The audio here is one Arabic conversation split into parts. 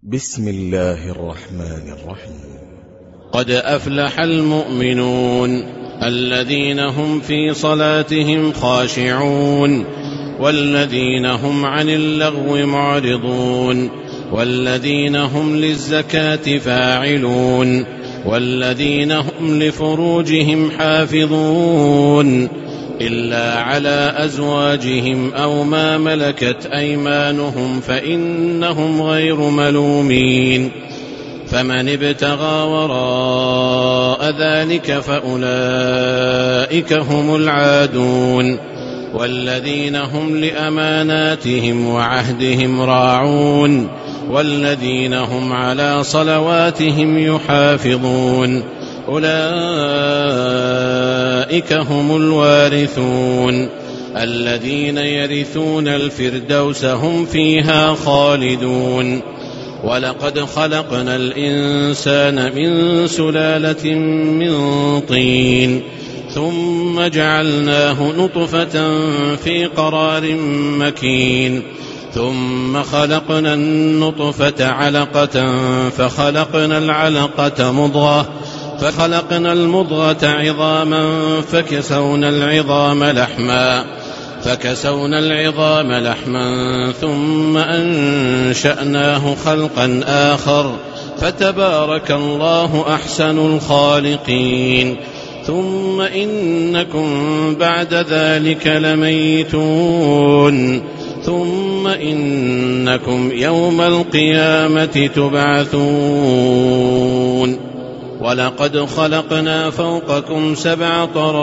بسم الله الرحمن الرحيم. قد أفلح المؤمنون الذين هم في صلاتهم خاشعون والذين هم عن اللغو معرضون والذين هم للزكاة فاعلون والذين هم لفروجهم حافظون إلا على أزواجهم أو ما ملكت أيمانهم فإنهم غير ملومين. فمن ابتغى وراء ذلك فأولئك هم العادون. والذين هم لأماناتهم وعهدهم راعون والذين هم على صلواتهم يحافظون أولئك هم الوارثون الذين يرثون الفردوس هم فيها خالدون. ولقد خلقنا الإنسان من سلالة من طين ثم جعلناه نطفة في قرار مكين ثم خلقنا النطفة علقة فخلقنا العلقة مضغة فخلقنا المضغة عظاما فكسونا العظام لحما ثم أنشأناه خلقا آخر فتبارك الله أحسن الخالقين. ثم إنكم بعد ذلك لميتون ثم إنكم يوم القيامة تبعثون. ولقد خلقنا فوقكم 7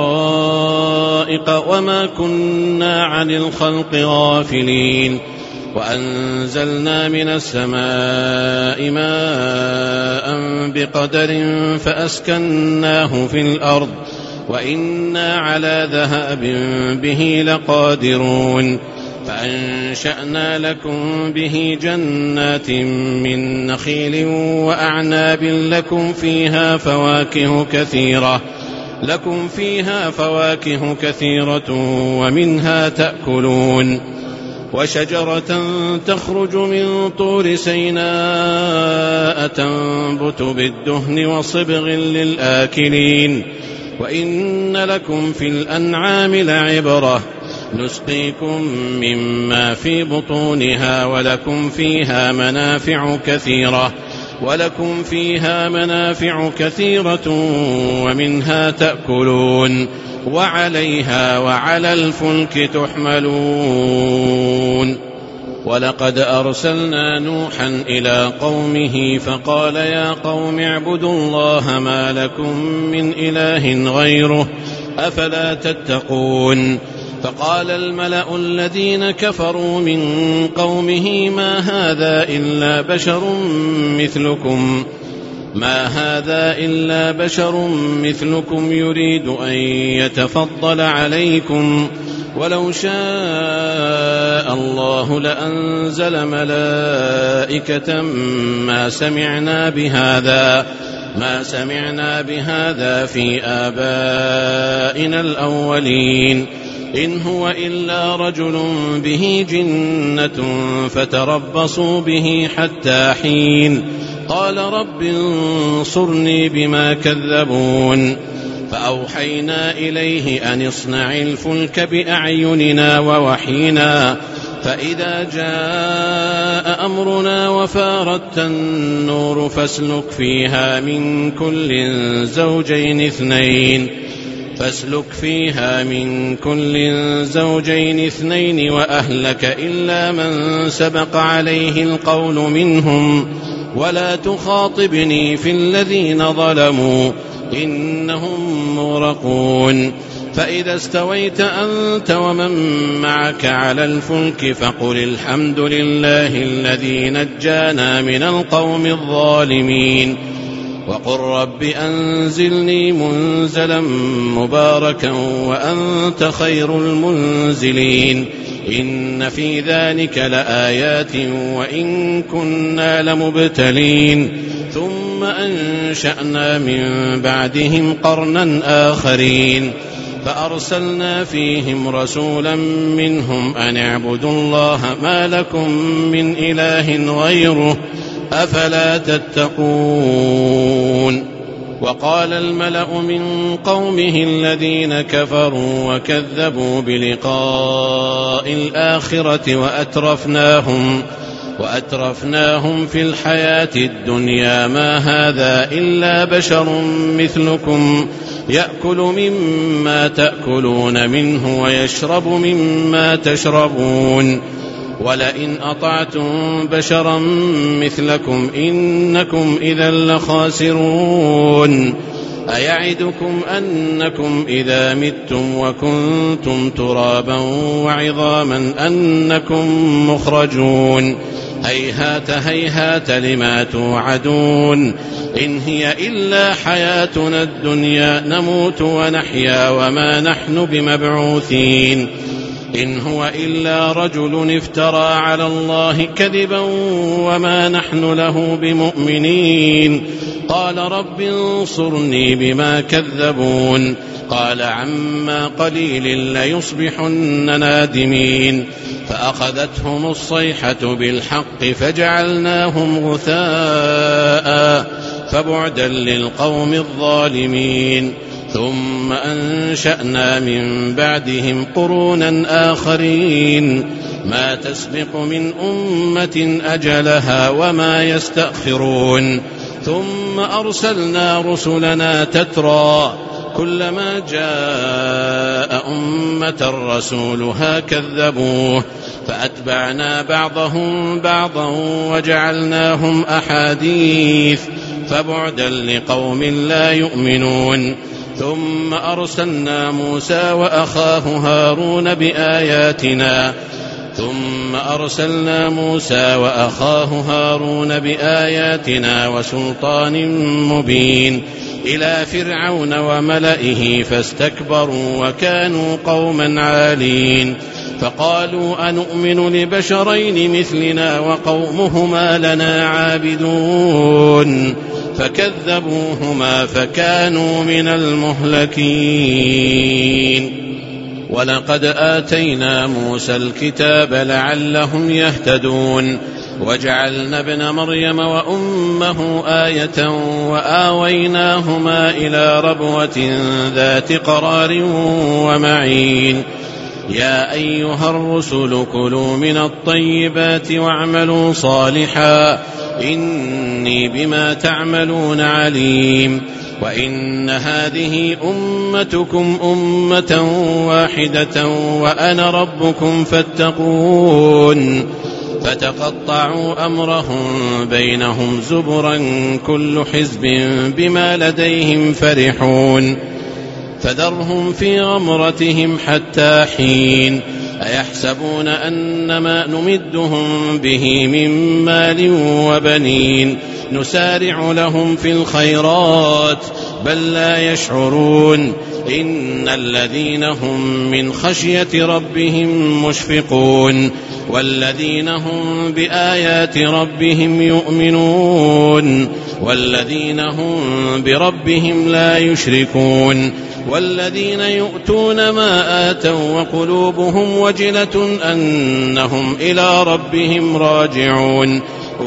طرائق وما كنا عن الخلق غافلين. وأنزلنا من السماء ماء بقدر فأسكناه في الأرض وإنا على ذهاب به لقادرون. فأنشأنا لكم به جنات من نخيل وأعناب لكم فيها فواكه كثيرة ومنها تأكلون. وشجرة تخرج من طور سيناء تنبت بالدهن وصبغ للآكلين. وإن لكم في الأنعام لعبرة نسقيكم مما في بطونها ولكم فيها منافع كثيرة ومنها تأكلون وعليها وعلى الفلك تحملون. ولقد أرسلنا نوحا إلى قومه فقال يا قوم اعبدوا الله ما لكم من إله غيره أفلا تتقون. فقال الملأ الذين كفروا من قومه ما هذا إلا بشر مثلكم يريد أن يتفضل عليكم ولو شاء الله لأنزل ملائكة ما سمعنا بهذا في آبائنا الأولين إن هو إلا رجل به جنة فتربصوا به حتى حين. قال رب انصرني بما كذبون. فأوحينا إليه أن اصنع الفلك بأعيننا ووحينا فإذا جاء أمرنا وفارت النور فاسلك فيها من كل زوجين 2 وأهلك إلا من سبق عليه القول منهم ولا تخاطبني في الذين ظلموا إنهم مغرقون. فإذا استويت أنت ومن معك على الفلك فقل الحمد لله الذي نجانا من القوم الظالمين وقل رب أنزلني منزلا مباركا وأنت خير المنزلين. إن في ذلك لآيات وإن كنا لمبتلين. ثم أنشأنا من بعدهم قرنا آخرين فأرسلنا فيهم رسولا منهم أن اعبدوا الله ما لكم من إله غيره أفلا تتقون. وقال الملأ من قومه الذين كفروا وكذبوا بلقاء الآخرة وأترفناهم في الحياة الدنيا ما هذا إلا بشر مثلكم يأكل مما تأكلون منه ويشرب مما تشربون ولئن أطعتم بشرا مثلكم إنكم إذا لخاسرون. أيعدكم أنكم إذا متم وكنتم ترابا وعظاما أنكم مخرجون. هيهات هيهات لما توعدون. إن هي إلا حياتنا الدنيا نموت ونحيا وما نحن بمبعوثين. إن هو إلا رجل افترى على الله كذبا وما نحن له بمؤمنين. قال رب انصرني بما كذبون. قال عما قليل ليصبحن نادمين. فأخذتهم الصيحة بالحق فجعلناهم غثاء فبعدا للقوم الظالمين. ثم أنشأنا من بعدهم قرونا آخرين ما تسبق من أمة أجلها وما يستأخرون. ثم أرسلنا رسلنا تترى كلما جاء أمة رسولها كذبوه فأتبعنا بعضهم بعضا وجعلناهم أحاديث فبعدا لقوم لا يؤمنون. ثم أرسلنا موسى وأخاه هارون بآياتنا وسلطان مبين إلى فرعون وملئه فاستكبروا وكانوا قوما عالين. فقالوا أنؤمن لبشرين مثلنا وقومهما لنا عابدون. فكذبوهما فكانوا من المهلكين. ولقد آتينا موسى الكتاب لعلهم يهتدون. وجعلنا ابن مريم وأمه آية وآويناهما إلى ربوة ذات قرار ومعين. يا أيها الرسل كلوا من الطيبات واعملوا صالحا إني بما تعملون عليم. وإن هذه أمتكم أمة واحدة وأنا ربكم فاتقون. فتقطعوا أمرهم بينهم زبرا كل حزب بما لديهم فرحون. فذرهم في غمرتهم حتى حين. أيحسبون أن ما نمدهم به من مال وبنين نسارع لهم في الخيرات بل لا يشعرون. إن الذين هم من خشية ربهم مشفقون والذين هم بآيات ربهم يؤمنون والذين هم بربهم لا يشركون والذين يؤتون ما آتوا وقلوبهم وجلة أنهم إلى ربهم راجعون.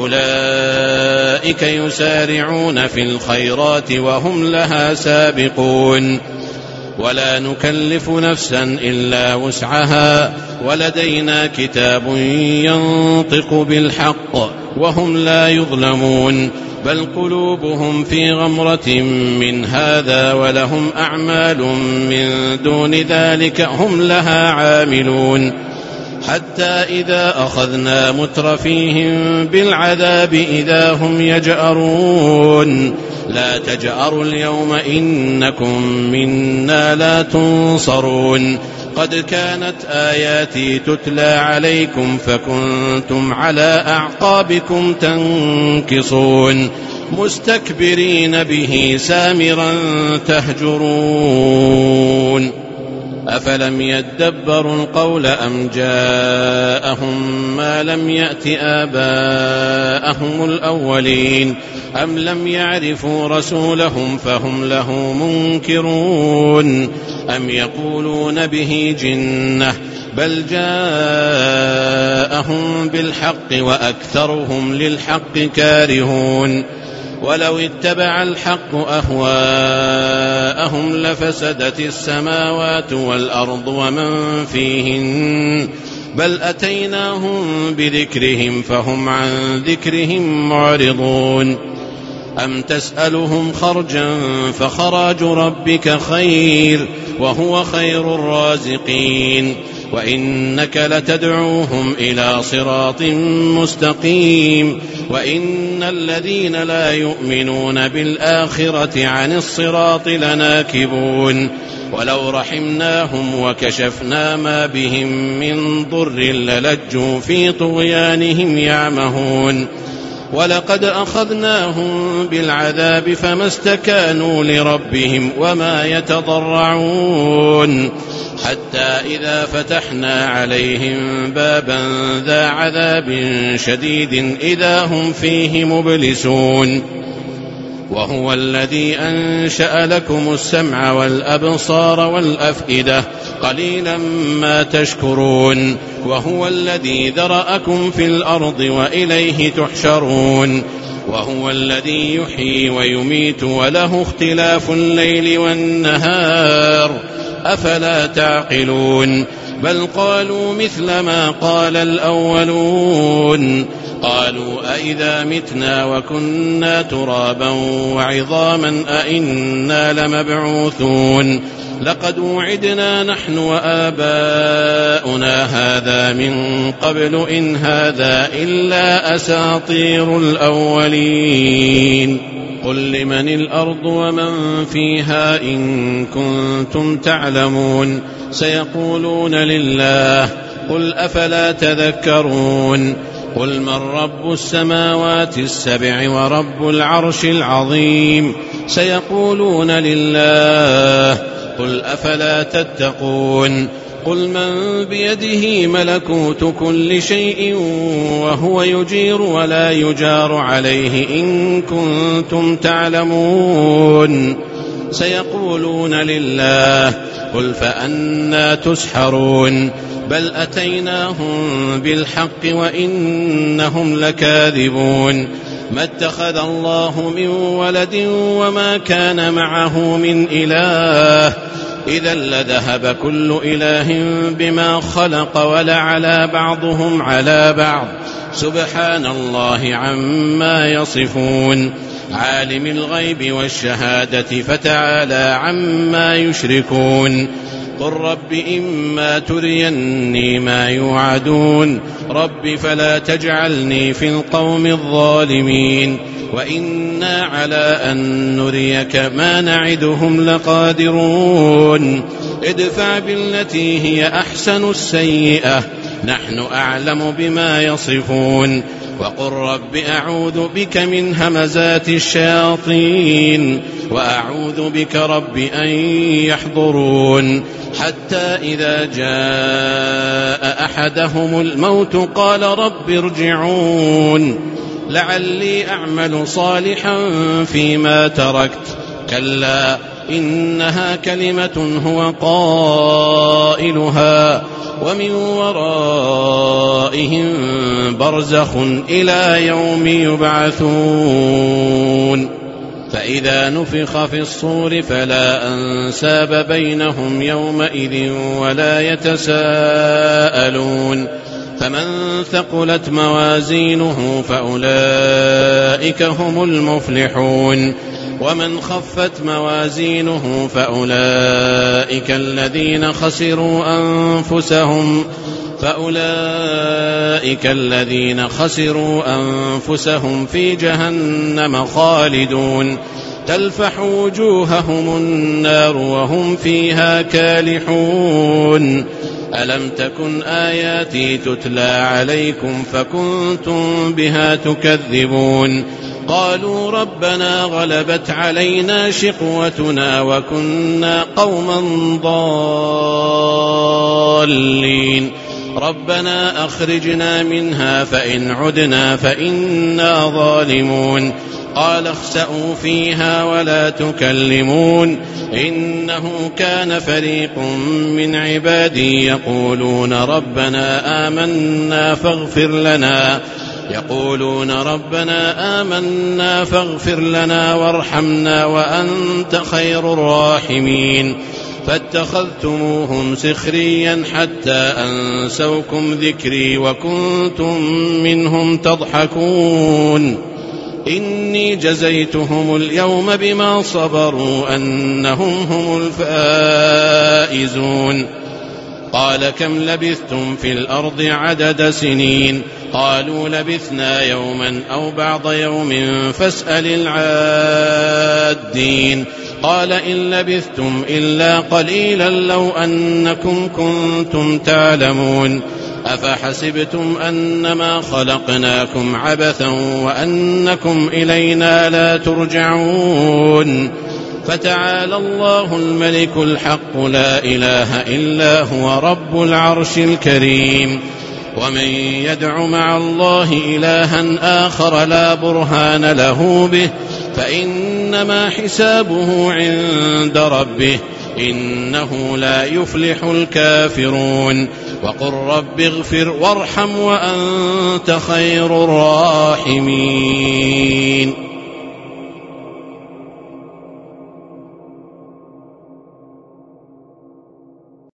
أولئك يسارعون في الخيرات وهم لها سابقون. ولا نكلف نفسا إلا وسعها ولدينا كتاب ينطق بالحق وهم لا يظلمون. بل قلوبهم في غمرة من هذا ولهم أعمال من دون ذلك هم لها عاملون. حتى إذا أخذنا مترفيهم بالعذاب إذا هم يجأرون. لا تجأروا اليوم إنكم منا لا تنصرون. قد كانت آياتي تتلى عليكم فكنتم على أعقابكم تنكصون مستكبرين به سامرا تهجرون. أفلم يدبروا القول أم جاءهم ما لم يأت آباءهم الأولين أم لم يعرفوا رسولهم فهم له منكرون أم يقولون به جنة بل جاءهم بالحق وأكثرهم للحق كارهون ولو اتبع الحق أهواءهم لفسدت السماوات والأرض ومن فيهن بل أتيناهم بذكرهم فهم عن ذكرهم معرضون أم تسألهم خرجا فخراج ربك خير وهو خير الرازقين وإنك لتدعوهم إلى صراط مستقيم وإن الذين لا يؤمنون بالآخرة عن الصراط لناكبون ولو رحمناهم وكشفنا ما بهم من ضر للجوا في طغيانهم يعمهون ولقد أخذناهم بالعذاب فما استكانوا لربهم وما يتضرعون حتى إذا فتحنا عليهم بابا ذا عذاب شديد إذا هم فيه مبلسون وهو الذي أنشأ لكم السمع والأبصار والأفئدة قليلا ما تشكرون وهو الذي ذرأكم في الأرض وإليه تحشرون وهو الذي يحيي ويميت وله اختلاف الليل والنهار أفلا تعقلون بل قالوا مثل ما قال الأولون قالوا أئذا متنا وكنا ترابا وعظاما أئنا لمبعوثون لقد وعدنا نحن وآباؤنا هذا من قبل إن هذا إلا أساطير الأولين قل لمن الأرض ومن فيها إن كنتم تعلمون سيقولون لله قل أفلا تذكرون قل من رب السماوات السبع ورب العرش العظيم سيقولون لله قل أفلا تتقون قل من بيده ملكوت كل شيء وهو يجير ولا يجار عليه إن كنتم تعلمون سيقولون لله قل فأنى تسحرون بل أتيناهم بالحق وإنهم لكاذبون ما اتخذ الله من ولد وما كان معه من إله إذا لذهب كل إله بما خلق ولعلى بعضهم على بعض سبحان الله عما يصفون عالم الغيب والشهادة فتعالى عما يشركون قل رب إما تريني ما يوعدون رب فلا تجعلني في القوم الظالمين وإنا على أن نريك ما نعدهم لقادرون ادفع بالتي هي أحسن السيئة نحن أعلم بما يصفون وقل رب أعوذ بك من همزات الشياطين وأعوذ بك رب أن يحضرون حتى إذا جاء أحدهم الموت قال رب ارجعون لعلي أعمل صالحا فيما تركت كلا إنها كلمة هو قائلها ومن ورائهم برزخ إلى يوم يبعثون فإذا نفخ في الصور فلا أنساب بينهم يومئذ ولا يتساءلون فمن ثقلت موازينه فأولئك هم المفلحون ومن خفت موازينه فأولئك الذين خسروا أنفسهم في جهنم خالدون تلفح وجوههم النار وهم فيها كالحون ألم تكن آياتي تتلى عليكم فكنتم بها تكذبون قالوا ربنا غلبت علينا شقوتنا وكنا قوما ضالين ربنا أخرجنا منها فإن عدنا فإنا ظالمون قال اخسأوا فيها ولا تكلمون إنه كان فريق من عبادي يقولون ربنا آمنا فاغفر لنا وارحمنا وأنت خير الراحمين فاتخذتموهم سخريا حتى أنسوكم ذكري وكنتم منهم تضحكون إني جزيتهم اليوم بما صبروا أنهم هم الفائزون قال كم لبثتم في الأرض عدد سنين قالوا لبثنا يوما أو بعض يوم فاسأل العادين قال إن لبثتم إلا قليلا لو أنكم كنتم تعلمون أفحسبتم أنما خلقناكم عبثا وأنكم إلينا لا ترجعون فتعالى الله الملك الحق لا إله إلا هو رب العرش الكريم ومن يدع مع الله إلها آخر لا برهان له به فإنما حسابه عند ربه إنه لا يفلح الكافرون وقل رب اغفر وارحم وأنت خير الراحمين